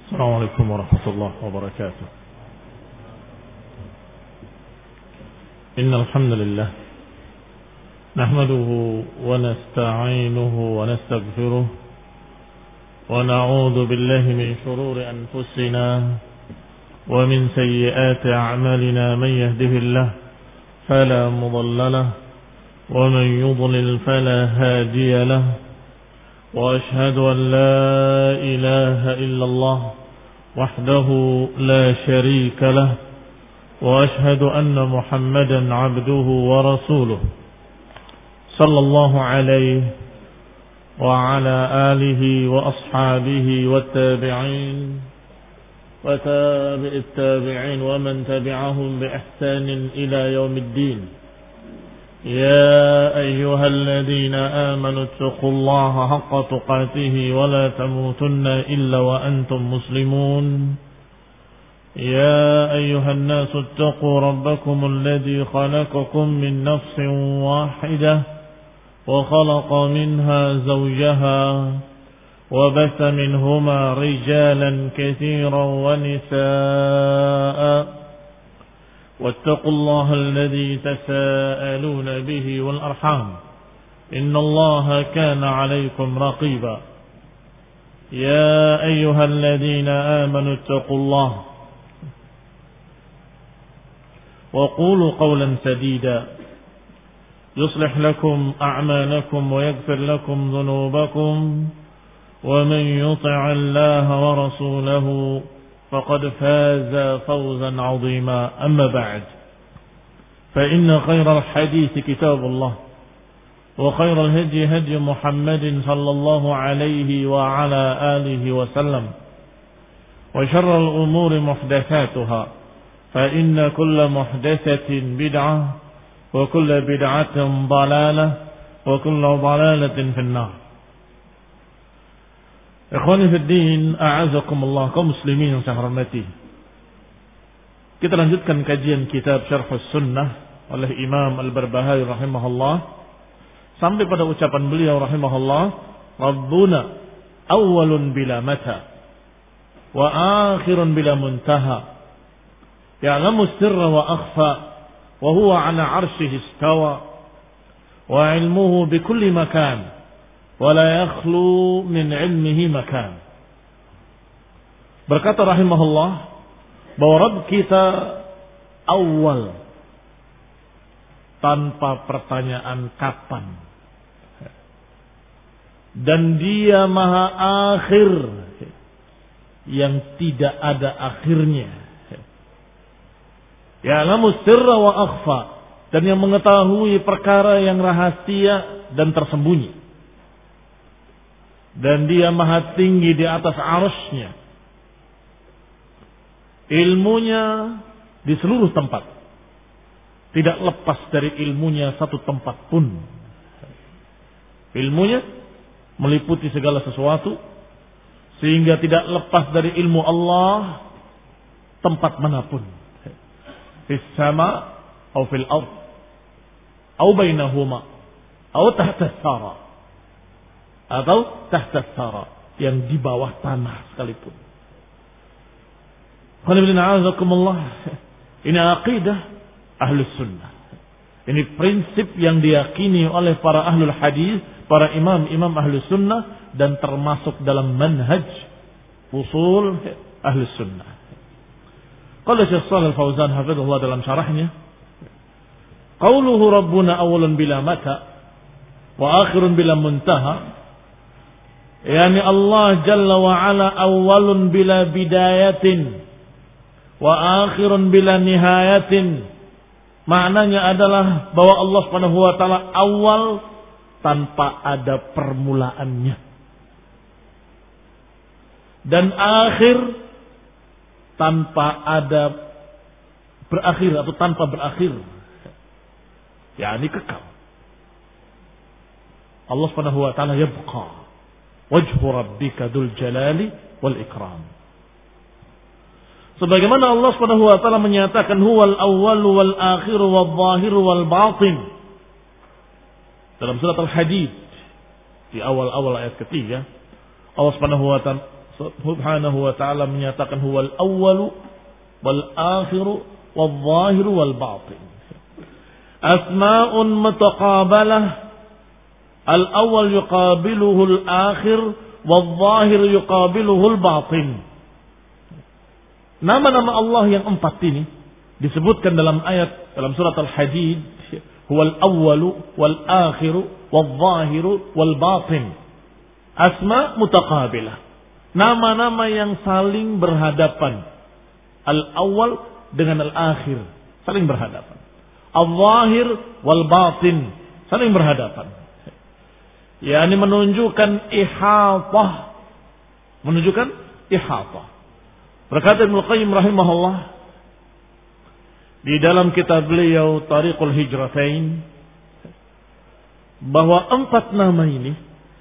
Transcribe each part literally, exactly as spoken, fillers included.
السلام عليكم ورحمة الله وبركاته. إن الحمد لله نحمده ونستعينه ونستغفره ونعوذ بالله من شرور أنفسنا ومن سيئات أعمالنا. من يهده الله فلا مضل له ومن يضلل فلا هادي له، وأشهد أن لا إله إلا الله وحده لا شريك له، وأشهد أن محمدا عبده ورسوله صلى الله عليه وعلى آله وأصحابه والتابعين وتابع التابعين ومن تبعهم بإحسان إلى يوم الدين. يا أيها الذين آمنوا اتقوا الله حق تقاته ولا تموتن إلا وأنتم مسلمون. يا أيها الناس اتقوا ربكم الذي خلقكم من نفس واحدة وخلق منها زوجها وبث منهما رجالا كثيرا ونساء، واتقوا الله الذي تساءلون به والأرحام إن الله كان عليكم رقيبا. يا أيها الذين آمنوا اتقوا الله وقولوا قولا سديدا يصلح لكم أعمالكم ويغفر لكم ذنوبكم، ومن يطع الله ورسوله فقد فاز فوزا عظيما. أما بعد، فإن خير الحديث كتاب الله، وخير الهدي هدي محمد صلى الله عليه وعلى آله وسلم، وشر الأمور محدثاتها، فإن كل محدثة بدعة وكل بدعة ضلالة وكل ضلالة في النار. Ikhwani fid din, a'azakumullah, kaum muslimin yang saya hormati. Kita lanjutkan kajian kitab Syarh Sunnah oleh Imam Al-Barbahari rahimahullah sampai pada ucapan beliau rahimahullah, Rabbuna awwalun bila mata wa akhirun bila muntaha, ya'lamu sirra wa akhfa wa huwa 'ala 'arsyihi istawa wa 'ilmuhu bi kulli makan wala yakhlu min ilmihi makan. Berkata rahimahullah bahwa Rabb kita awal, tanpa pertanyaan kapan, dan dia maha akhir yang tidak ada akhirnya. Ya'lamu sirra wa akhfa, dan yang mengetahui perkara yang rahasia dan tersembunyi. Dan dia maha tinggi di atas arasy-Nya. Ilmunya di seluruh tempat, tidak lepas dari ilmunya satu tempat pun. Ilmunya meliputi segala sesuatu, sehingga tidak lepas dari ilmu Allah tempat manapun. Fis sama atau fil ard atau bainahuma atau tahta tsara atau tahta tsara, yang di bawah tanah sekalipun. Ini akidah Ahlus Sunnah. Ini prinsip yang diyakini oleh para ahlul hadis, para imam-imam Ahlus Sunnah, dan termasuk dalam manhaj usul Ahlus Sunnah. Qala Syekh Shalih Al-Fauzan hafizahullah dalam syarahnya, qauluhu rabbuna awwalun bila mata wa akhirun bila muntaha, yani Allah Jalla wa Ala awwalun bila bidayatin wa akhirun bila nihayatin. Maknanya adalah bahwa Allah Subhanahu wa taala awal tanpa ada permulaannya, dan akhir tanpa ada berakhir atau tanpa berakhir, yakni kekal. Allah Subhanahu wa taala yabqa wajhu rabbika dzul jalali wal ikram. Sebagaimana Allah Subhanahu wa taala menyatakan huwal awwal wal akhir wal zahir wal batin dalam surat Al-Hadid di awal-awal ayat ketiga, Allah Subhanahu wa taala Subhanahu wa ta'ala menyatakan huwal awwalu wal akhiru wal zahiru wal batin. Asma'un mutaqabalah. Al-awwal yuqabiluhu al-akhir wal zahir yuqabiluhu al-batin. Nama-nama Allah yang empat ini disebutkan dalam ayat dalam surat Al-Hadid, huwal awwalu wal akhiru wal zahiru wal batin. Asma mutaqabilah. Nama-nama yang saling berhadapan. Al-awwal dengan al-akhir saling berhadapan. Al-zahir wal batin saling berhadapan. Yani menunjukkan ihatah. Menunjukkan ihatah. Berkata Ibnu Qayyim rahimahullah di dalam kitab beliau Tariqul Hijratain bahwa empat nama ini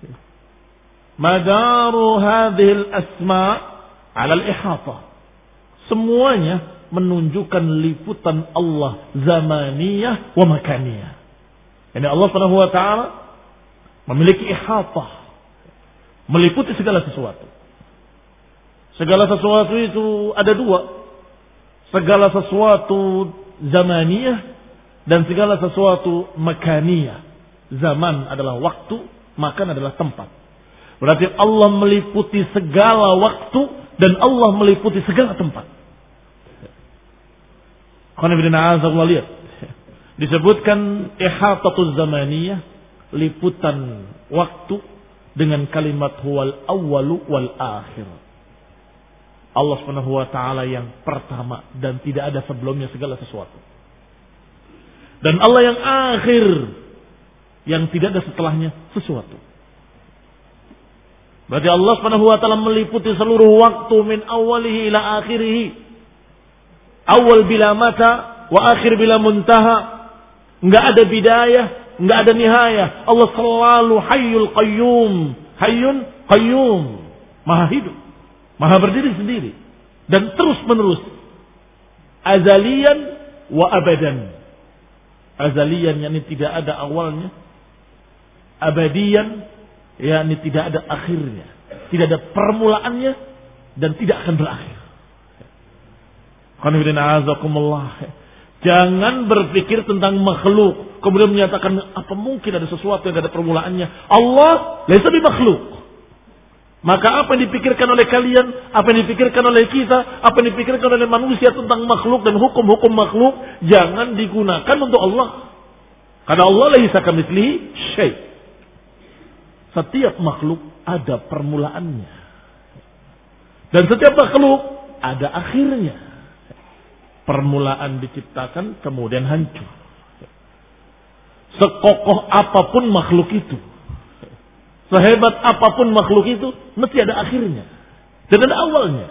madaru hadhil asma' ala al-ihatah. Semuanya menunjukkan liputan Allah zamaniyah wa makaniyah. Yani Allah Subhanahu wa taala memiliki ihatah, meliputi segala sesuatu. Segala sesuatu itu ada dua. Segala sesuatu zamaniyah dan segala sesuatu makaniyah. Zaman adalah waktu, makan adalah tempat. Berarti Allah meliputi segala waktu dan Allah meliputi segala tempat. Lihat. Disebutkan ihatatuz zamaniyah, liputan waktu dengan kalimat huwal awwalu wal akhir. Allah Subhanahu wa taala yang pertama dan tidak ada sebelumnya segala sesuatu. Dan Allah yang akhir yang tidak ada setelahnya sesuatu. Berarti Allah Subhanahu wa taala meliputi seluruh waktu min awalihi ila akhirih. Awal bila mata wa akhir bila muntaha. Enggak ada bidayah, enggak ada nihayah. Allah selalu hayyul qayyum. Hayyun qayyum. Maha hidup. Maha berdiri sendiri. Dan terus menerus. Azalian wa abadan. Azalian yakni tidak ada awalnya. Abadian yakni tidak ada akhirnya. Tidak ada permulaannya. Dan tidak akan berakhir. Jangan berpikir tentang makhluk. Kemudian menyatakan apa mungkin ada sesuatu yang tidak ada permulaannya. Allah laisa bi makhluk. Maka apa yang dipikirkan oleh kalian, apa yang dipikirkan oleh kita, apa yang dipikirkan oleh manusia tentang makhluk dan hukum-hukum makhluk, jangan digunakan untuk Allah. Karena Allah laisa kamitslihi syai'. Setiap makhluk ada permulaannya. Dan setiap makhluk ada akhirnya. Permulaan diciptakan kemudian hancur. Sekokoh apapun makhluk itu, sehebat apapun makhluk itu, mesti ada akhirnya. Dan ada awalnya.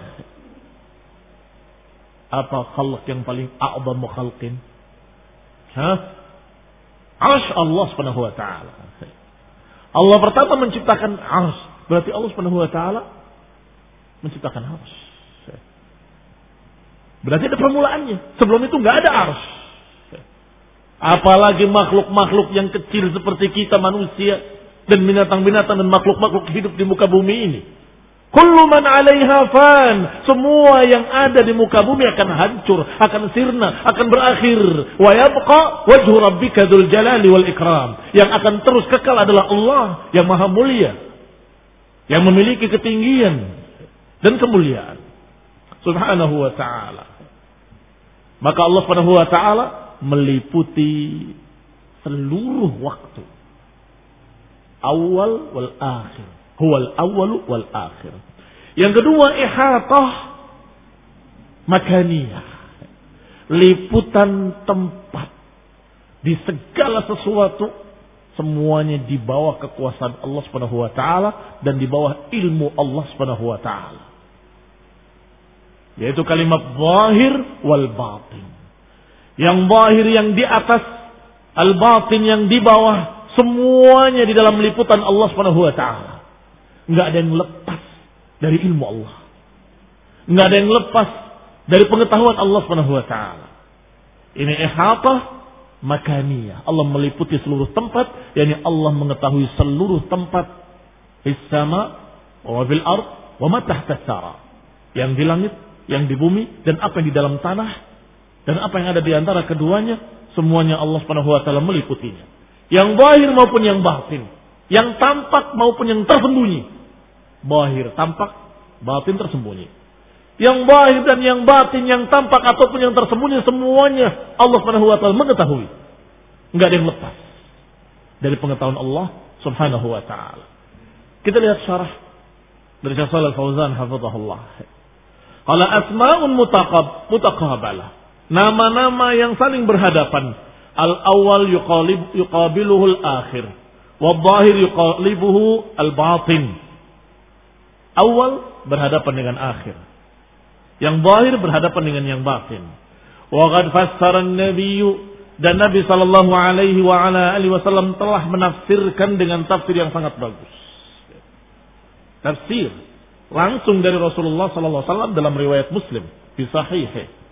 Apa khalq yang paling a'zamu khalqin? Hah? Arsy Allah Subhanahu wa taala. Allah pertama menciptakan arsy. Berarti Allah Subhanahu wa taala menciptakan arsy. Berarti ada permulaannya. Sebelum itu enggak ada arsy. Apalagi makhluk-makhluk yang kecil seperti kita manusia dan binatang-binatang dan makhluk-makhluk hidup di muka bumi ini. Kullu man 'alaiha fan. Semua yang ada di muka bumi akan hancur, akan sirna, akan berakhir. Wa yabqa wajhu rabbika dzul jalali wal ikram. Yang akan terus kekal adalah Allah yang maha mulia, yang memiliki ketinggian dan kemuliaan. Subhanahu wa ta'ala. Maka Allah Subhanahu wa ta'ala meliputi seluruh waktu. Awal wal akhir. Huwal awwalu wal akhir. Yang kedua ihatah makaniyah. Liputan tempat. Di segala sesuatu semuanya di bawah kekuasaan Allah Subhanahu wa ta'ala dan di bawah ilmu Allah Subhanahu wa ta'ala. Yaitu kalimat zahir wal batin. Yang zahir yang di atas, al batin yang di bawah, semuanya di dalam liputan Allah Subhanahu wa taala. Enggak ada yang lepas dari ilmu Allah. Enggak ada yang lepas dari pengetahuan Allah Subhanahu wa taala. Ini ihatah makaniyah. Allah meliputi seluruh tempat, yakni Allah mengetahui seluruh tempat fis sama wa fil ard wa ma tahta tsara. Yang di langit, yang di bumi, dan apa yang di dalam tanah, dan apa yang ada di antara keduanya, semuanya Allah Subhanahu wa taala meliputinya. Yang zahir maupun yang batin, yang tampak maupun yang tersembunyi. Zahir tampak, batin tersembunyi. Yang zahir dan yang batin, yang tampak ataupun yang tersembunyi, semuanya Allah Subhanahu wa taala mengetahui. Enggak ada yang lepas dari pengetahuan Allah Subhanahu wa taala. Kita lihat syarah dari Syekh Shalih Al-Fauzan hafizahullah. Qala asma'un mutaqab mutaqabalah. Nama-nama yang saling berhadapan. Al-awwal yuqalib yuqabiluhu al-akhir. Wal-zahir yuqalibuhu al-batin. Awal berhadapan dengan akhir. Yang zahir berhadapan dengan yang batin. Wa qad fassara an-nabiy, dan Nabi sallallahu alaihi wa ala alihi wasallam telah menafsirkan dengan tafsir yang sangat bagus. Tafsir langsung dari Rasulullah sallallahu alaihi wasallam dalam riwayat Muslim di sahih.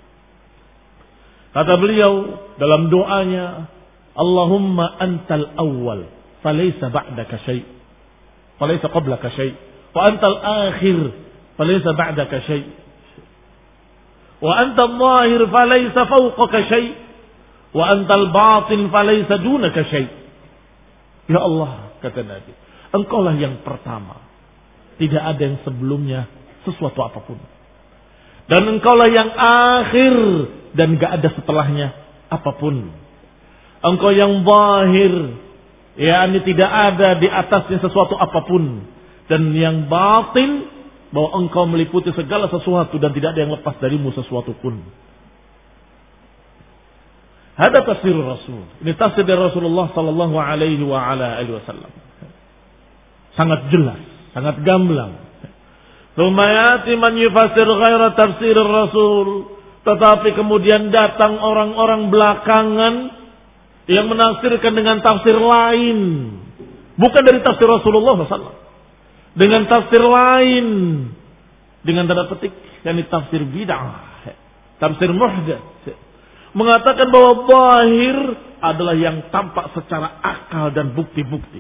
Kata beliau dalam doanya, Allahumma antal awwal falaysa ba'daka syai', falaysa qablaka syai', wa antal akhir falaysa ba'daka syai', wa antal zahir falaysa fawqaka syai', wa antal batin falaysa dunaka syai'. Ya Allah, kata Nabi, engkaulah yang pertama, tidak ada yang sebelumnya sesuatu apapun. Dan engkaulah yang akhir, dan gak ada setelahnya apapun. Engkau yang zahir, yakni tidak ada di atasnya sesuatu apapun. Dan yang batin, bahwa engkau meliputi segala sesuatu dan tidak ada yang lepas darimu sesuatu pun. Ada tafsir Rasul. Ini tafsir dari Rasulullah sallallahu alaihi wa ala alihi wasallam. Sangat jelas, sangat gamblang. Lumayati man yufasir ghaira tafsir Rasul. Tetapi kemudian datang orang-orang belakangan yang menafsirkan dengan tafsir lain. Bukan dari tafsir Rasulullah sallallahu alaihi wasallam. Dengan tafsir lain. Dengan tanda petik. Yang tafsir bid'ah. Tafsir muhdats. Mengatakan bahwa zahir adalah yang tampak secara akal dan bukti-bukti.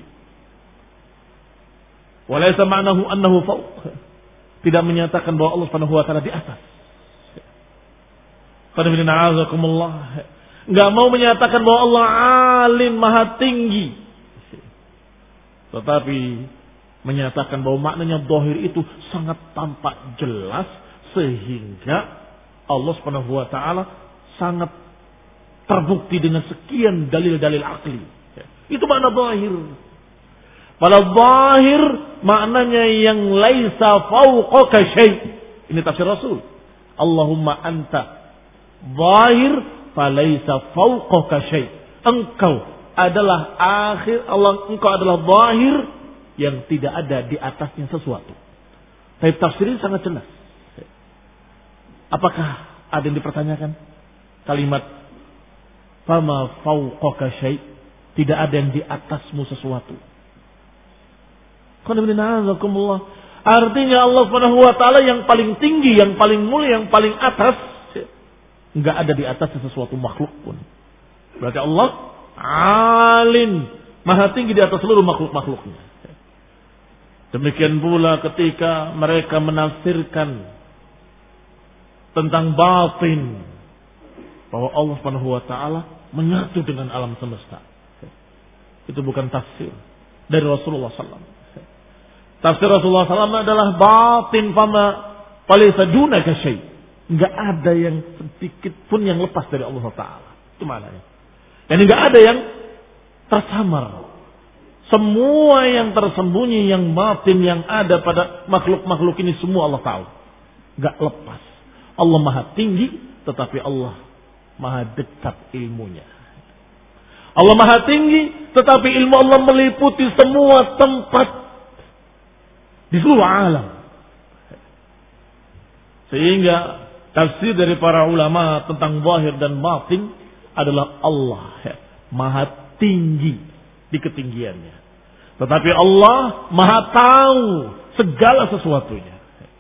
Walaysa ma'nahu annahu fawq. Tidak menyatakan bahwa Allah Subhanahu wa taala di atas. Enggak mau menyatakan bahwa Allah alim maha tinggi. Tetapi menyatakan bahwa maknanya zahir itu sangat tampak jelas sehingga Allah Subhanahu wa taala sangat terbukti dengan sekian dalil-dalil akli. Itu makna zahir. Pada zahir maknanya yang laisa fawqaka syai'. Ini tafsir Rasul. Allahumma anta zahir falaisa fawqaka syai'. Engkau adalah akhir, Allah engkau adalah zahir yang tidak ada di atasnya sesuatu. Tapi tafsir ini sangat jelas. Apakah ada yang dipertanyakan? Kalimat fama fawqaka syai', tidak ada yang di atasmu sesuatu. Artinya Allah Subhanahu wa taala yang paling tinggi, yang paling mulia, yang paling atas, enggak ada di atasnya sesuatu makhluk pun. Berarti Allah alim, maha tinggi di atas seluruh makhluk-makhluknya. Demikian pula ketika mereka menafsirkan tentang batin, bahwa Allah Subhanahu wa taala menyatu dengan alam semesta. Itu bukan tafsir dari Rasulullah sallallahu alaihi wasallam. Tafsir Rasulullah sallallahu alaihi wasallam adalah batin fama falaysa dunaka syai'. Enggak ada yang sedikit pun yang lepas dari Allah taala. Itu maknanya. Dan enggak ada yang tersamar. Semua yang tersembunyi, yang batin, yang ada pada makhluk-makhluk ini semua Allah tahu. Enggak lepas. Allah maha tinggi, tetapi Allah maha dekat ilmunya. Allah maha tinggi, tetapi ilmu Allah meliputi semua tempat di seluruh alam. Sehingga tafsir dari para ulama tentang zahir dan batin adalah Allah maha tinggi di ketinggiannya. Tetapi Allah maha tahu segala sesuatunya.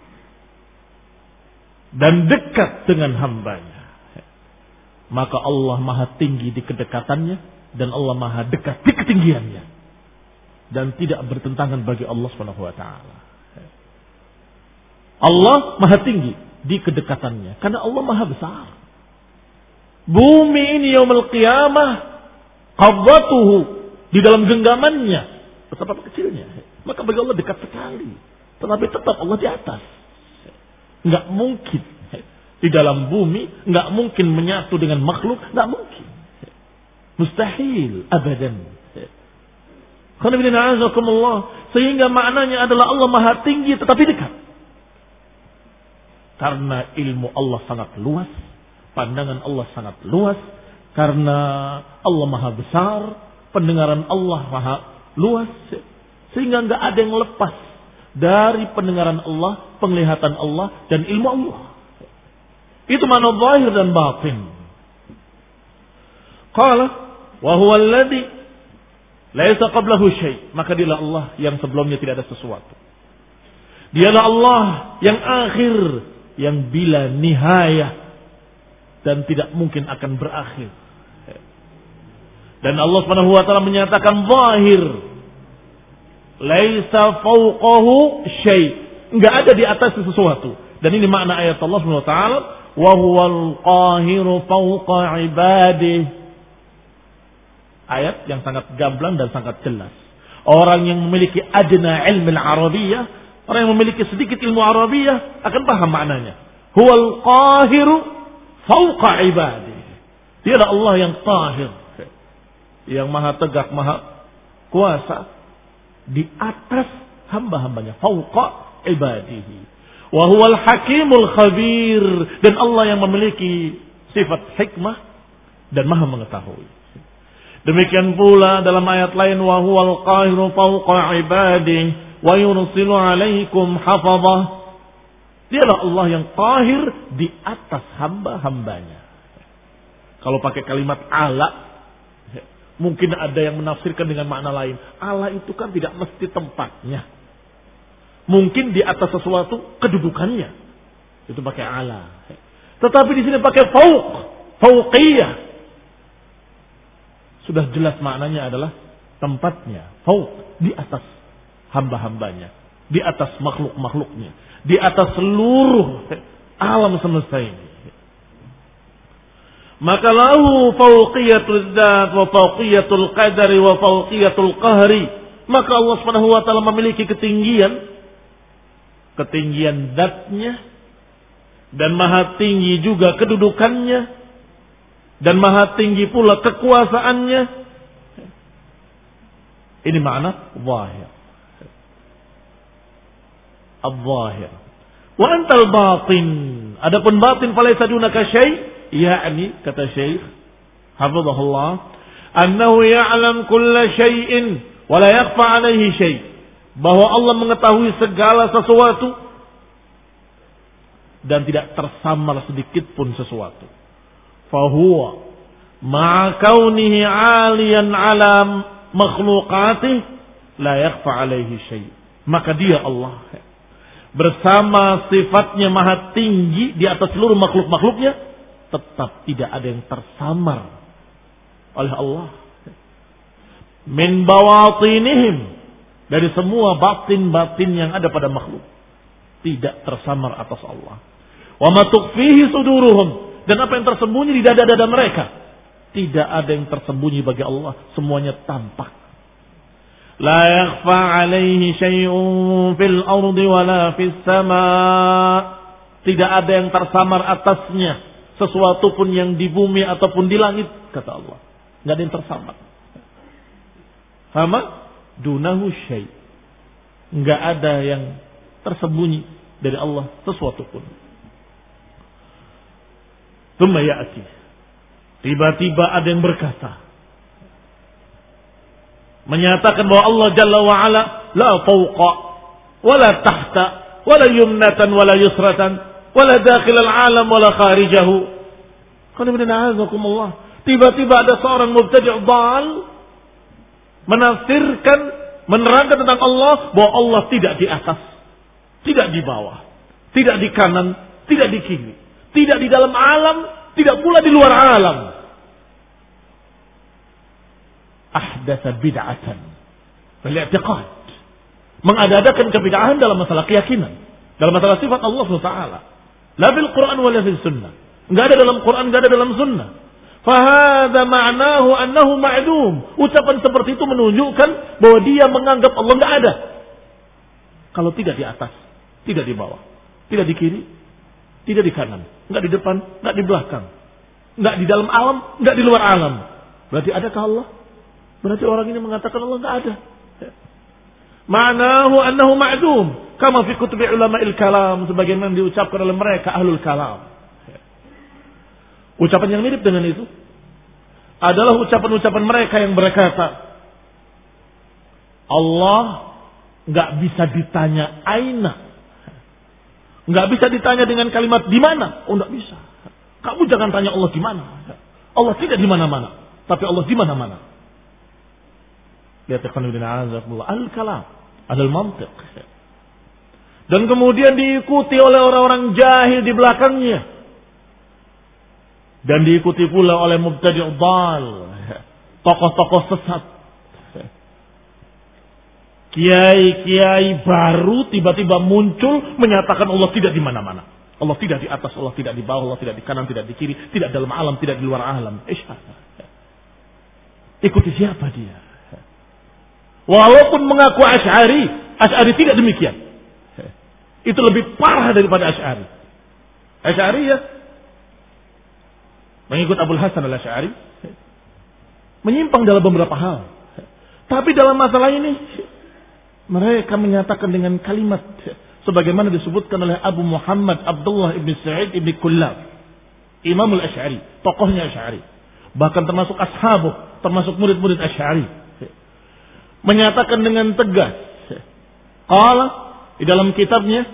Dan dekat dengan hambanya. Maka Allah maha tinggi di kedekatannya. Dan Allah maha dekat di ketinggiannya. Dan tidak bertentangan bagi Allah subhanahu wa taala. Allah maha tinggi di kedekatannya. Karena Allah maha besar. Bumi ini yaumul qiyamah qabdatuhu, di dalam genggamannya, betapa kecilnya. Maka bagi Allah dekat sekali. Tetapi tetap Allah di atas. Enggak mungkin di dalam bumi, enggak mungkin menyatu dengan makhluk, enggak mungkin. Mustahil abadan. Sehingga maknanya adalah Allah maha tinggi tetapi dekat. Karena ilmu Allah sangat luas, pandangan Allah sangat luas, karena Allah maha besar, pendengaran Allah maha luas, sehingga enggak ada yang lepas dari pendengaran Allah, penglihatan Allah, dan ilmu Allah. Itu makna zahir dan batin. Qala wa huwa alladhi laisa qablahu syai', maka dialah Allah yang sebelumnya tidak ada sesuatu. Dialah Allah yang akhir, yang bila nihayah dan tidak mungkin akan berakhir. Dan Allah Subhanahu wa taala menyatakan zahir, laisa fawqahu syai', enggak ada di atas sesuatu. Dan ini makna ayat Allah Subhanahu wa taala, wa huwal qahiru fawqa ibadihi. Ayat yang sangat gamblang dan sangat jelas. Orang yang memiliki adna ilmu al-Arabiyyah, orang yang memiliki sedikit ilmu Arabiyyah akan paham maknanya. Huwal qahiru fawqa ibadihi. Dia adalah Allah yang qahir, yang maha tegak, maha kuasa di atas hamba-hambanya, fawqa ibadihi. Wa huwal hakimul khabir, dan Allah yang memiliki sifat hikmah dan maha mengetahui. Demikian pula dalam ayat lain, wa huwal qahiru fawqa ibadihi wa yursilu 'alaikum hafazah. Dialah Allah yang qahir di atas hamba-hambanya. Kalau pakai kalimat ala, mungkin ada yang menafsirkan dengan makna lain. Allah itu kan tidak mesti tempatnya. Mungkin di atas sesuatu kedudukannya. Itu pakai ala. Tetapi di sini pakai fauq, fauqiyah. Sudah jelas maknanya adalah tempatnya, fauq, di atas hamba-hambanya, di atas makhluk-makhluknya, di atas seluruh alam semesta ini. Maka lahu fauqiyatul dzat wa fauqiyatul qadari wa fauqiyatul qahri. Maka Allah Subhanahu wa taala memiliki ketinggian, ketinggian zatnya, dan maha tinggi juga kedudukannya, dan maha tinggi pula kekuasaannya. Ini makna zahir. Al-zahir. Wa antal batin. Adapun batin falaisa dunaka syai', yakni kata Syekh hafizahullah, annahu ya'lam kulla syai'in wa la yakhfa 'alaihi syai'. Bahwa Allah mengetahui segala sesuatu dan tidak tersamar sedikit pun sesuatu. Fahuwa ma'a kaunihi 'aliyan 'ala makhluqatih la yakhfa 'alaihi syai'. Maka dia Allah bersama sifatnya maha tinggi di atas seluruh makhluk-makhluknya, tetap tidak ada yang tersamar oleh Allah. Min bawatinihim, dari semua batin-batin yang ada pada makhluk, tidak tersamar atas Allah. Wa ma tukhfihi suduruhum, dan apa yang tersembunyi di dada-dada mereka, tidak ada yang tersembunyi bagi Allah, semuanya tampak. La yakhfa 'alaihi syai'un fil ardi wala fis sama', tidak ada yang tersamar atasnya, sesuatu pun yang di bumi ataupun di langit, kata Allah. Enggak ada yang tersamar. Sama dunahu syai', enggak ada yang tersembunyi dari Allah sesuatu pun. Tsumma ya'ti, tiba-tiba ada yang berkata, menyatakan bahwa Allah Jalla wa Ala la fawqa wala tahta wala yumnatan wala yusratan wala dakhil al-alam wala kharijahu. Tiba-tiba ada seorang mubtadi' dhal menafsirkan, menerangkan tentang Allah bahwa Allah tidak di atas, tidak di bawah, tidak di kanan, tidak di kiri, tidak di dalam alam, tidak pula di luar alam. Ahdatsa bid'atan fil i'tiqad, mengadakan kebid'ahan dalam masalah keyakinan. Dalam masalah sifat Allah subhanahu wa taala. La fil Quran wa la fil sunnah. Enggak ada dalam Quran, enggak ada dalam sunnah. Fahada ma'nahu annahu ma'dum. Ucapan seperti itu menunjukkan bahwa dia menganggap Allah enggak ada. Kalau tidak di atas, tidak di bawah, tidak di kiri, tidak di kanan, enggak di depan, enggak di belakang, enggak di dalam alam, enggak di luar alam. Berarti adakah Allah? Berarti orang ini mengatakan Allah enggak ada. Ma'nahu annahu ma'dum. Kama fi kutubi ulama'il kalam, sebagaimana diucapkan oleh mereka ahlul kalam. Ucapan yang mirip dengan itu adalah ucapan-ucapan mereka yang berkata, Allah nggak bisa ditanya aina, nggak bisa ditanya dengan kalimat di mana. Oh, nggak bisa. Kamu jangan tanya Allah di mana. Allah tidak di mana-mana, tapi Allah di mana-mana. Lihat al-kalam, al-mantiq. Dan kemudian diikuti oleh orang-orang jahil di belakangnya. Dan diikuti pula oleh mubtadi' dhal, tokoh-tokoh sesat. Kiai-kiai baru tiba-tiba muncul menyatakan Allah tidak di mana-mana. Allah tidak di atas, Allah tidak di bawah, Allah tidak di kanan, tidak di kiri, tidak dalam alam, tidak di luar alam. Ikuti siapa dia? Walaupun mengaku Asy'ari, Asy'ari tidak demikian. Itu lebih parah daripada Asy'ari. Asy'ari ya mengikut Abul Hasan al-Asy'ari, menyimpang dalam beberapa hal. Tapi dalam masalah ini mereka menyatakan dengan kalimat sebagaimana disebutkan oleh Abu Muhammad Abdullah ibn Sa'id ibn Kullab, Imam al-Asy'ari, tokohnya Asy'ari, bahkan termasuk ashabuh, termasuk murid-murid Asy'ari, menyatakan dengan tegas, qala di dalam kitabnya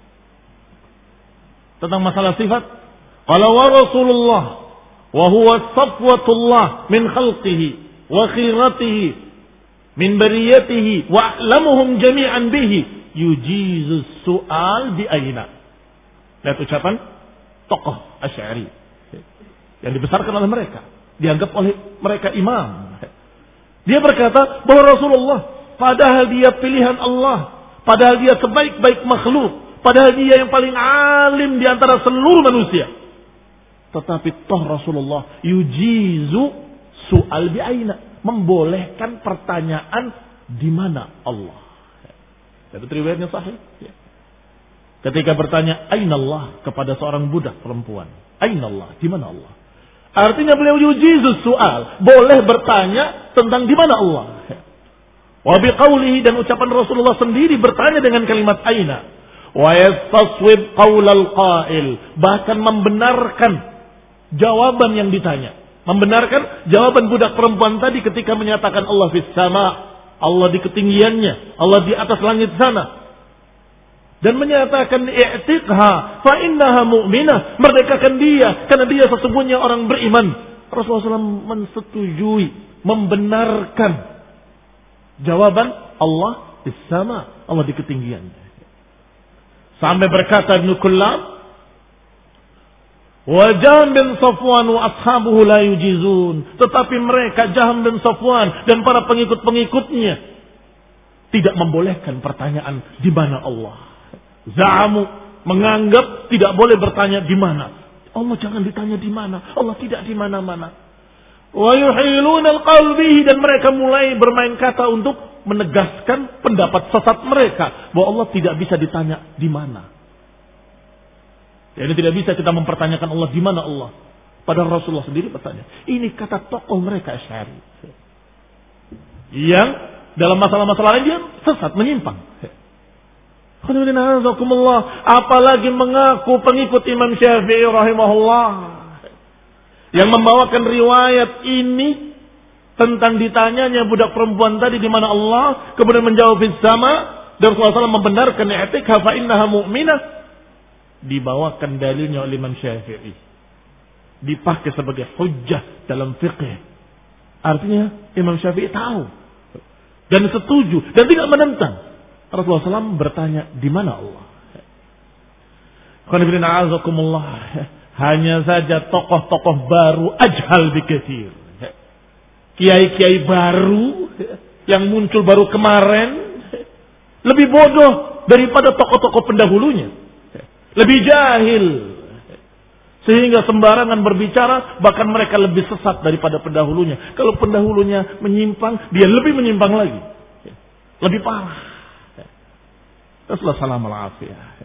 tentang masalah sifat, qala wa Rasulullah wa huwa safwatullah min khalqihi wa khiratihi min bariyatihi wa a'lamuhum jami'an bihi yujizu su'al bi aina. Lihat ucapan tokoh Asy'ari yang dibesarkan oleh mereka, dianggap oleh mereka imam. Dia berkata bahwa Rasulullah padahal dia pilihan Allah, padahal dia sebaik-baik makhluk, padahal dia yang paling alim di antara seluruh manusia, tetapi toh Rasulullah yujizu su'al bi aina, membolehkan pertanyaan di mana Allah. Itu riwayatnya sahih. Ketika bertanya aina Allah kepada seorang budak perempuan, aina Allah, di mana Allah? Artinya beliau yujizu su'al, boleh bertanya tentang di mana Allah. Wa biqaulihi, dan ucapan Rasulullah sendiri bertanya dengan kalimat aina. Wa yastaswib qaulal qail, bahkan membenarkan jawaban yang ditanya, membenarkan jawaban budak perempuan tadi ketika menyatakan Allah fis sama, Allah di ketinggiannya, Allah di atas langit sana, dan menyatakan i'tiqha fa innaha mu'minah, merdekakan dia karena dia sesungguhnya orang beriman. Rasulullah shallallahu alaihi wasallam mensetujui, membenarkan jawaban Allah fis sama, Allah di ketinggiannya. Sampai berkata Ibnu Kullab, wa Jahm bin Safwan wa ashabuhu la yujizun, tetapi mereka Jahm bin Safwan dan para pengikut-pengikutnya tidak membolehkan pertanyaan di mana Allah. Za'amu, menganggap tidak boleh bertanya di mana Allah, jangan ditanya di mana Allah, tidak di mana-mana. Wa yuhiluna al-qaul bihi, dan mereka mulai bermain kata untuk menegaskan pendapat sesat mereka bahwa Allah tidak bisa ditanya di mana. Jadi tidak bisa kita mempertanyakan Allah di mana Allah. Padahal Rasulullah sendiri bertanya. Ini kata tokoh mereka Asy'ari, yang dalam masalah-masalah lain dia sesat, menyimpang. Apalagi mengaku pengikut Imam Syafi'i rahimahullah, yang membawakan riwayat ini tentang ditanyanya budak perempuan tadi di mana Allah, kemudian menjawab fis sama, dan Rasulullah shallallahu alaihi wasallam membenarkan i'tiqha fa innaha mu'minah. Dibawakan dalilnya oleh Imam Syafi'i, dipakai sebagai hujjah dalam fiqh. Artinya Imam Syafi'i tahu dan setuju dan tidak menentang. Rasulullah shallallahu alaihi wasallam bertanya di mana Allah. Hanya saja tokoh-tokoh baru ajhal bikatsir, kiai-kiai baru yang muncul baru kemarin lebih bodoh daripada tokoh-tokoh pendahulunya. Lebih jahil. Sehingga sembarangan berbicara, bahkan mereka lebih sesat daripada pendahulunya. Kalau pendahulunya menyimpang, dia lebih menyimpang lagi. Lebih parah. Assalamualaikum warahmatullahi wabarakatuh.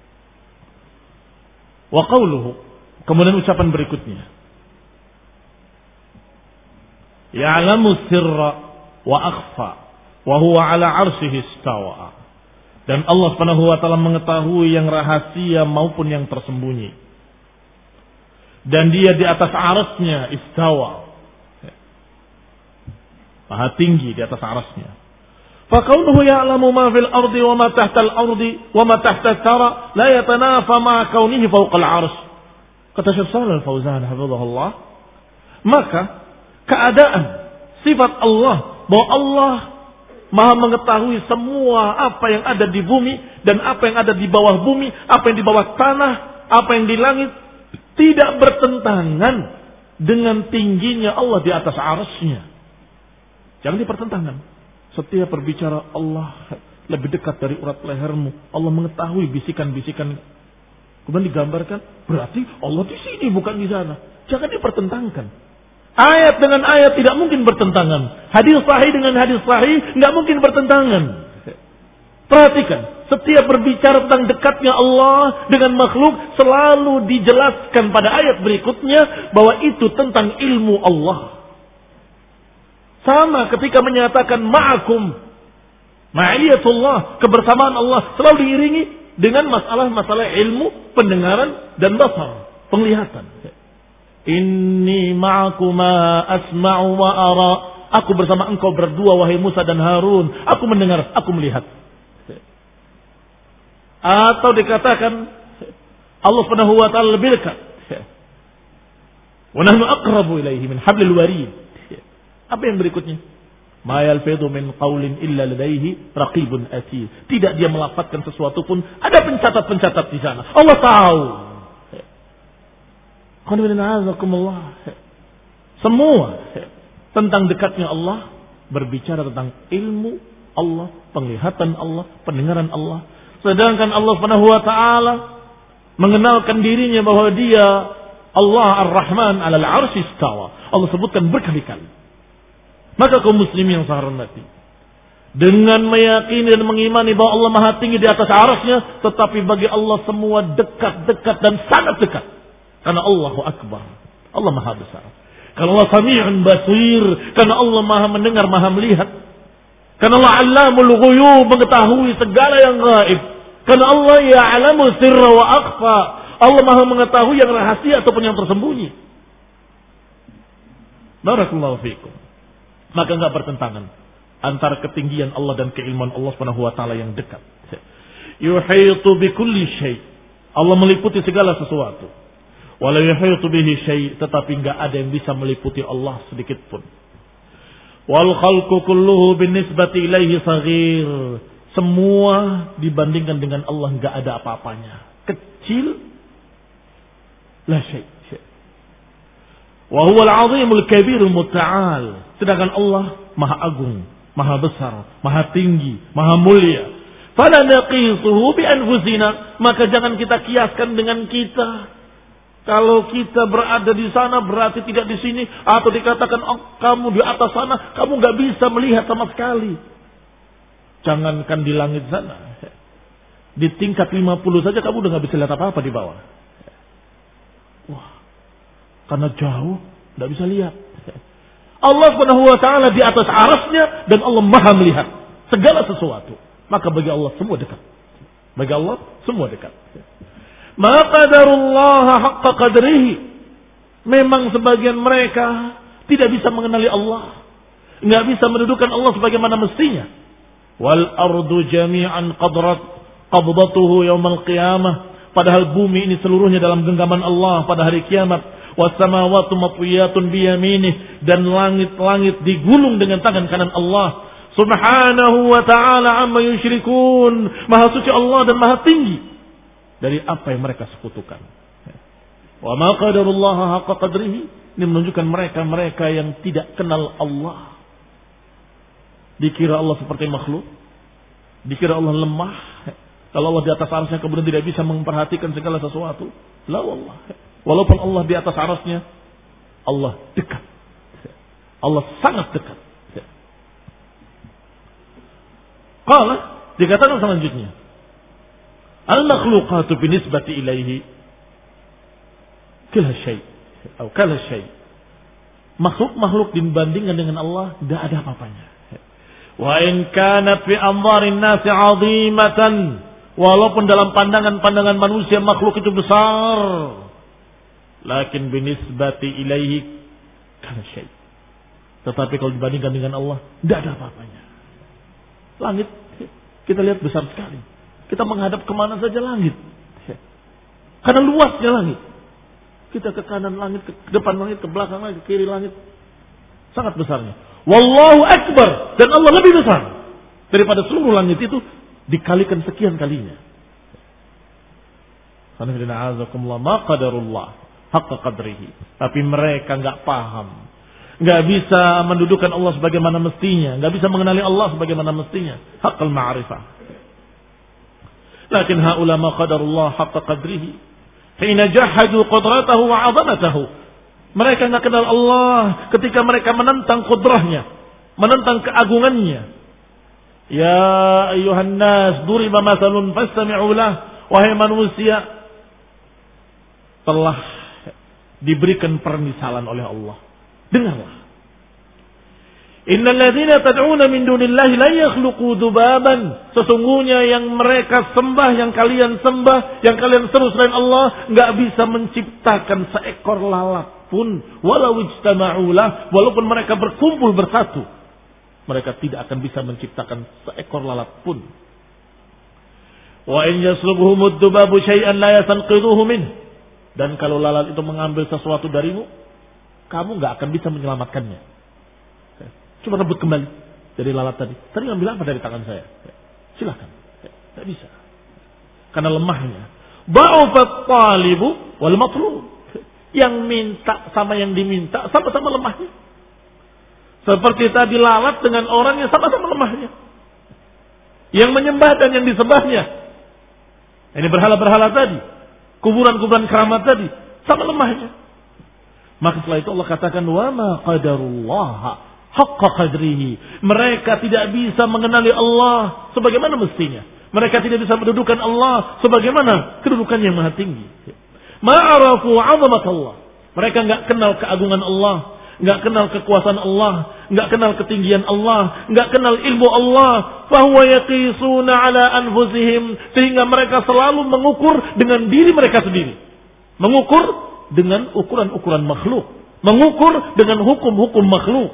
Wa qawluhu, kemudian ucapan berikutnya. Ya'lamu sirra wa akhfa wa huwa ala arsyihi istawa. Dan Allah Subhanahu wa taala mengetahui yang rahasia maupun yang tersembunyi. Dan dia di atas arasnya istawa. Maha tinggi di atas arasnya. Fakaunuhu ya'lamu ma fil ardi wa ma tahta al-ardi wa ma tahta al-thara la yatanafa ma kaunihi fawqa al-'arsy. Kata Syekh Shalal Al-Fauzan hafizahullah, maka keadaan sifat Allah bahwa Allah Maha mengetahui semua apa yang ada di bumi dan apa yang ada di bawah bumi, apa yang di bawah tanah, apa yang di langit, tidak bertentangan dengan tingginya Allah di atas arasnya. Jangan dipertentangkan. Setiap berbicara Allah lebih dekat dari urat lehermu. Allah mengetahui bisikan-bisikan. Kemudian digambarkan, berarti Allah di sini bukan di sana. Jangan dipertentangkan. Ayat dengan ayat tidak mungkin bertentangan. Hadis sahih dengan hadis sahih nggak mungkin bertentangan. Perhatikan, setiap berbicara tentang dekatnya Allah dengan makhluk selalu dijelaskan pada ayat berikutnya bahwa itu tentang ilmu Allah. Sama ketika menyatakan ma'akum, ma'iyatullah, kebersamaan Allah selalu diiringi dengan masalah-masalah ilmu, pendengaran dan basar, penglihatan. Inni ma'akuma asma'u wa ara. Aku bersama engkau berdua wahai Musa dan Harun. Aku mendengar, aku melihat. Atau dikatakan Allah Subhanahu wa taala lebih dekat. Wa nahnu aqrabu ilaihi min hablil warid. Apa yang berikutnya? Ma yalfidu min qaulin illa ladaihi raqibun atid. Tidak dia melafazkan sesuatu pun ada pencatat-pencatat di sana. Allah tahu. Semua tentang dekatnya Allah berbicara tentang ilmu Allah, penglihatan Allah, pendengaran Allah. Sedangkan Allah Subhanahu wa taala mengenalkan dirinya bahwa dia Allah Ar-Rahman 'alal 'arsy istawa. Allah sebutkan berkali-kali. Maka kaum muslimin yang saya hormati, dengan meyakini dan mengimani bahwa Allah Maha tinggi di atas arasnya, tetapi bagi Allah semua dekat-dekat dan sangat dekat. Karena Allahu Akbar. Allah Maha besar. Karena Allah Sami'un Basir. Karena Allah Maha mendengar, Maha melihat. Karena Allah Allamul Ghuyub, mengetahui segala yang gaib. Karena Allah ya'lamu sirra wa akhfa. Allah Maha mengetahui yang rahasia ataupun yang tersembunyi. Barakallahu fiikum. Maka enggak bertentangan antara ketinggian Allah dan keilmuan Allah Subhanahu wa taala yang dekat. Yuhitu bikulli syai'. Allah meliputi segala sesuatu. Wala yuhitu bihi syai', tetapi enggak ada yang bisa meliputi Allah sedikit pun. Wal khalqu kulluhu binisbati ilaihi saghir. Semua dibandingkan dengan Allah enggak ada apa-apanya. Kecil, la syai'. Wa huwal 'azimul kabirul muta'al. Sedangkan Allah Maha Agung, Maha Besar, Maha Tinggi, Maha Mulia. Fala naqisuhu bi anfusina, maka jangan kita kiaskan dengan kita. Kalau kita berada di sana berarti tidak di sini, atau dikatakan oh, kamu di atas sana, kamu nggak bisa melihat sama sekali. Jangankan di langit sana, di tingkat lima puluh saja kamu udah nggak bisa lihat apa-apa di bawah. Wah, karena jauh nggak bisa lihat. Allah Subhanahu wa taala di atas arasnya dan Allah Maha melihat segala sesuatu. Maka bagi Allah semua dekat. Bagi Allah semua dekat. Ma qadarullah haqqa qadrihi. Memang sebagian mereka tidak bisa mengenali Allah, enggak bisa mendudukan Allah sebagaimana mestinya. Wal ardu jami'an qadrat qabdatuhu yaumal qiyamah. Padahal bumi ini seluruhnya dalam genggaman Allah pada hari kiamat. Wassamawatu matwiyatun biyaminih, dan langit-langit digulung dengan tangan kanan Allah. Subhanahu wa ta'ala amma yusyrikun. Maha suci Allah dan maha tinggi dari apa yang mereka sekutukan. Wa ma qadarullaha haqqa qadrihi. Ini menunjukkan mereka-mereka yang tidak kenal Allah. Dikira Allah seperti makhluk, dikira Allah lemah, Kalau Allah di atas arasnya kemudian tidak bisa memperhatikan segala sesuatu. La wallah. Walaupun Allah di atas arasnya, Allah dekat. Allah sangat dekat. Qala, dikatakan selanjutnya, al-makhluqatu binisbati ilaihi kala syai' atau kala syai'. Makhluk-makhluk dibandingkan dengan Allah tidak ada apa-apanya. Wa in kanat fi anzarin nasi 'azimatan, walaupun dalam pandangan-pandangan manusia makhluk itu besar, lakin binisbati ilaihi kala syai'. Tetapi kalau dibandingkan dengan Allah tidak ada apa-apanya. Langit kita lihat besar sekali. Kita menghadap kemana saja langit. Karena luasnya langit. Kita ke kanan langit, ke depan langit, ke belakang langit, ke kiri langit. Sangat besarnya. Wallahu akbar. Dan Allah lebih besar daripada seluruh langit itu dikalikan sekian kalinya. Ma qadarullah haqqa qadrihi. Tapi mereka enggak paham. Enggak bisa mendudukan Allah sebagaimana mestinya, enggak bisa mengenali Allah sebagaimana mestinya, haqqal ma'rifah. Lakin haula ma qadarullah haqqa qadrihi hina jahadu qudratahu wa 'azamatahu. Mereka enggak kenal Allah ketika mereka menentang kudrahnya, menentang keagungannya. Ya ayuhan nas duriba masalun fastami'u lah. Wahai manusia, telah diberikan permisalan oleh Allah. Dengarlah. Innal ladzina tad'una min dunillahi la yakhluqu dzubaban. Sesungguhnya yang mereka sembah, yang kalian sembah, yang kalian seru selain Allah, enggak bisa menciptakan seekor lalat pun, walau ijtama'u lah, walaupun mereka berkumpul bersatu. Mereka tidak akan bisa menciptakan seekor lalat pun. Wa in yaslubhumud dzubabu syai'an la yastanqidhuhu min. Dan kalau lalat itu mengambil sesuatu darimu, kamu nggak akan bisa menyelamatkannya. Cuma rebut kembali dari lalat tadi. Tadi ngambil apa dari tangan saya? Silakan. Nggak bisa. Karena lemahnya. Ba'ufat talibu wal matlub. Yang minta sama yang diminta sama-sama lemahnya. Seperti tadi lalat dengan orang yang sama-sama lemahnya. Yang menyembah dan yang disembahnya. Ini berhala-berhala tadi. Kuburan-kuburan keramat tadi. Sama lemahnya. Maka setelah itu Allah katakan wa ma qadarullaha haqqa qadrihi. Mereka tidak bisa mengenali Allah sebagaimana mestinya. Mereka tidak bisa mendudukan Allah sebagaimana kedudukan yang maha tinggi. Ma'arafu 'azamat Allah. Mereka enggak kenal keagungan Allah, enggak kenal kekuasaan Allah, enggak kenal ketinggian Allah, enggak kenal ilmu Allah. Fa huwa yaqisuna 'ala anfusihim, sehingga mereka selalu mengukur dengan diri mereka sendiri. Mengukur dengan ukuran-ukuran makhluk, mengukur dengan hukum-hukum makhluk.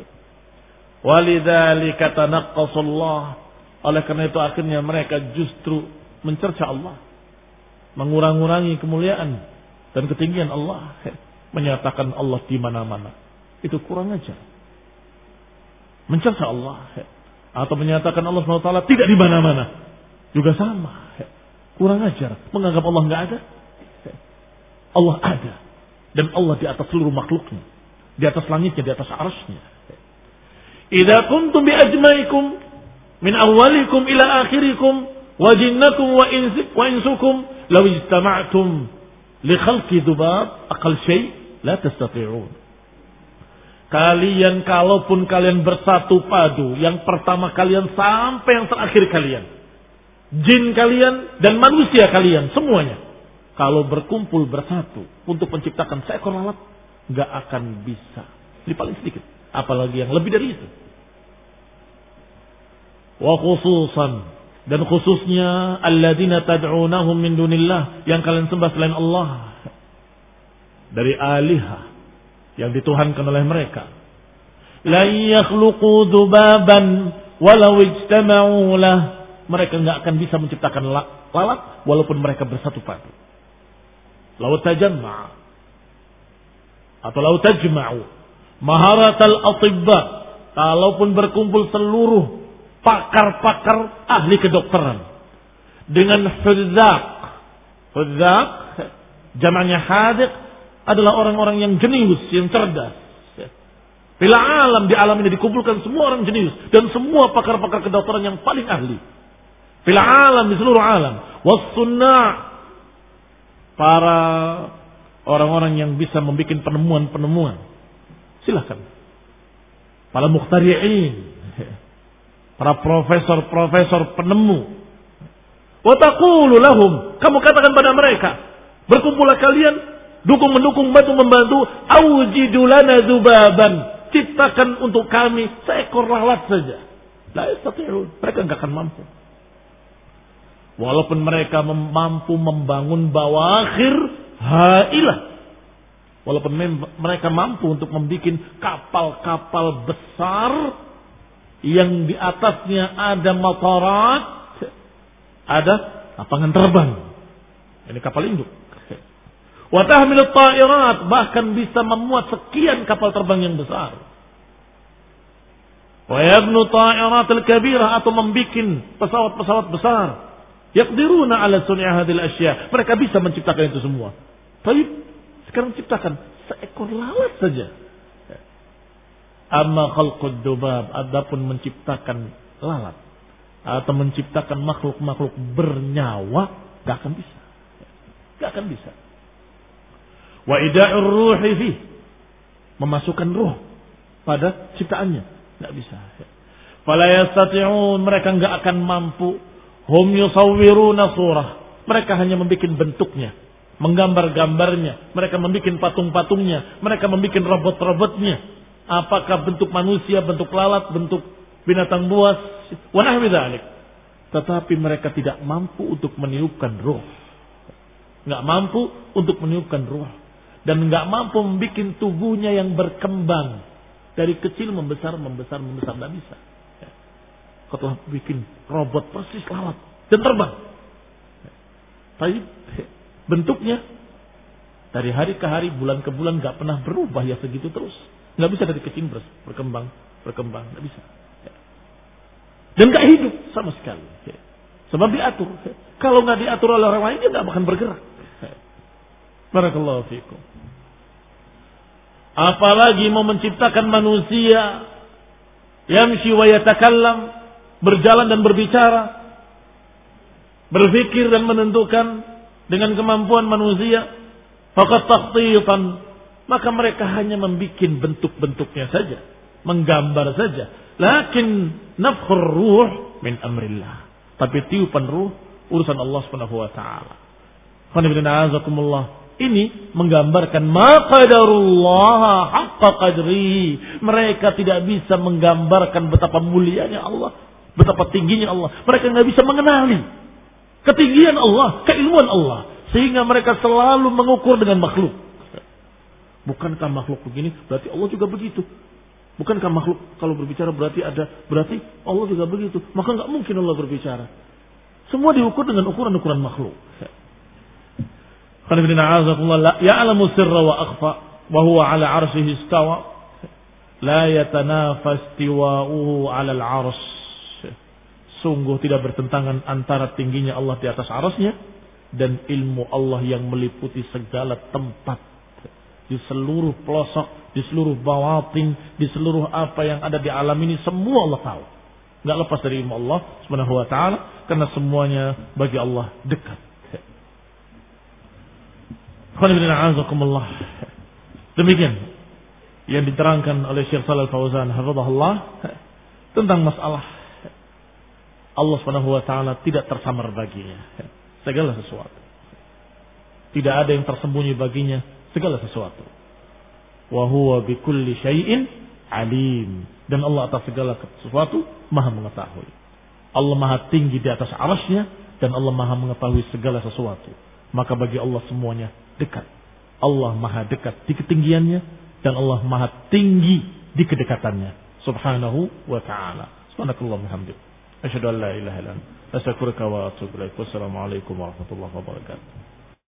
Walidzalika tanaqqasullah. Oleh karena itu akhirnya mereka justru mencerca Allah, mengurang-urangi kemuliaan dan ketinggian Allah, menyatakan Allah di mana-mana. Itu kurang ajar. Mencerca Allah atau menyatakan Allah subhanahu wa taala tidak di mana-mana juga sama. Kurang ajar, menganggap Allah enggak ada. Allah ada. Dan Allah di atas seluruh makhluknya. Di atas langitnya, di atas arasnya. Idza kuntum bi ajmaikum min awwalikum ila akhirikum wa jinnakum wa insikum wa insukum law ijtama'tum li khalqi dzubab aqal syai' la tastati'un. Kalian kalaupun kalian bersatu padu, yang pertama kalian sampai yang terakhir kalian, jin kalian dan manusia kalian semuanya, kalau berkumpul bersatu untuk menciptakan seekor lalat, nggak akan bisa. Ini paling sedikit. Apalagi yang lebih dari itu. Wa khususan, dan khususnya alladzina tad'unahum min dunillah, yang kalian sembah selain Allah, dari alihah yang dituhankan oleh mereka. La yakhluqu dzubaban walau ijtama'u lah. Mereka nggak akan bisa menciptakan lalat walaupun mereka bersatu padu. Lau tajamma atau lau tajma'u maharatal atibba, kalaupun berkumpul seluruh pakar-pakar ahli kedokteran dengan hudzaq. Hudzaq jamaknya hadiq adalah orang-orang yang jenius, yang cerdas. Bila alam, di alam ini dikumpulkan semua orang jenius dan semua pakar-pakar kedokteran yang paling ahli. Fil alam, di seluruh alam. Was sunnah, para orang-orang yang bisa membuat penemuan-penemuan. Silahkan. Para mukhtari'in, para profesor-profesor penemu. Wa taqulu lahum, kamu katakan pada mereka, berkumpullah kalian, dukung mendukung, bantu membantu, aujidu lana dzubaban, ciptakan untuk kami seekor lalat saja. La yastati'un, mereka enggak akan mampu. Walaupun mereka mampu membangun bawakhir hailah, walaupun mereka mampu untuk membuat kapal-kapal besar yang di atasnya ada matarat, ada lapangan terbang. Ini kapal induk. Wa tahmilut ta'irat, bahkan bisa memuat sekian kapal terbang yang besar. Wa yabnu ta'iratil kabirah, atau membuat pesawat-pesawat besar. Yaqdiruna ala sun'i hadhil asya, mereka bisa menciptakan itu semua. Tapi sekarang ciptakan seekor lalat saja. Amma khalqud dubab, adapun menciptakan lalat atau menciptakan makhluk-makhluk bernyawa, gak akan bisa. Gak akan bisa. Wa ida'ur ruhi fi, memasukkan ruh pada ciptaannya, gak bisa. Fala yastati'un, mereka gak akan mampu. Hum yusawwiruna surah, mereka hanya membuat bentuknya, menggambar-gambarnya, mereka membuat patung-patungnya, mereka membuat robot-robotnya. Apakah bentuk manusia, bentuk lalat, bentuk binatang buas, wa nahwi dzalik. Tetapi mereka tidak mampu untuk meniupkan ruh. Enggak mampu untuk meniupkan ruh, dan enggak mampu membuat tubuhnya yang berkembang dari kecil membesar, membesar, membesar, enggak bisa. Kau bikin robot persis lalat dan terbang. Tapi bentuknya dari hari ke hari, bulan ke bulan gak pernah berubah ya segitu terus. Gak bisa dari kecil berkembang, berkembang, gak bisa. Dan gak hidup sama sekali. Sebab diatur. Kalau gak diatur oleh orang lain, dia gak akan bergerak. Barakallahu fiikum. Apalagi mau menciptakan manusia yamshi wa yatakallam, berjalan dan berbicara, berfikir dan menentukan dengan kemampuan manusia, faqat takhtitan, maka mereka hanya membuat bentuk-bentuknya saja, menggambar saja. Lakin nafkhur ruh min amrillah, tapi tiupan ruh urusan Allah Subhanahu wa taala. Ini menggambarkan ma qadarullah haqqa qadri. Mereka tidak bisa menggambarkan betapa mulianya Allah, betapa tingginya Allah. Mereka tidak bisa mengenali ketinggian Allah, keilmuan Allah, sehingga mereka selalu mengukur dengan makhluk. Bukankah makhluk begini, berarti Allah juga begitu. Bukankah makhluk kalau berbicara berarti ada, berarti Allah juga begitu. Maka nggak mungkin Allah berbicara. Semua diukur dengan ukuran-ukuran makhluk. Ya'lamu sirra wa akhfa wa huwa 'ala 'arsyihi istawa la yatanafas istiwa'uhu 'ala al-'arsy. Sungguh tidak bertentangan antara tingginya Allah di atas arasnya dan ilmu Allah yang meliputi segala tempat, di seluruh pelosok, di seluruh bawatin, di seluruh apa yang ada di alam ini, semua Allah tahu. Enggak lepas dari ilmu Allah Subhanahu wa taala, karena semuanya bagi Allah dekat. Demikian yang diterangkan oleh Syekh Shalal Fauzan hafizahullah tentang masalah Allah Subhanahu wa taala tidak tersamar baginya segala sesuatu. Tidak ada yang tersembunyi baginya segala sesuatu. Wa huwa bikulli syai'in alim, dan Allah atas segala sesuatu Maha mengetahui. Allah Maha tinggi di atas arasy-Nya dan Allah Maha mengetahui segala sesuatu. Maka bagi Allah semuanya dekat. Allah Maha dekat di ketinggiannya dan Allah Maha tinggi di kedekatannya. Subhanahu wa ta'ala. Subhanakallahumma hamdika. Asyhadu an la ilaha illa anta, astaghfiruka wa atubu ilaik. Wassalamualaikum warahmatullahi wabarakatuh.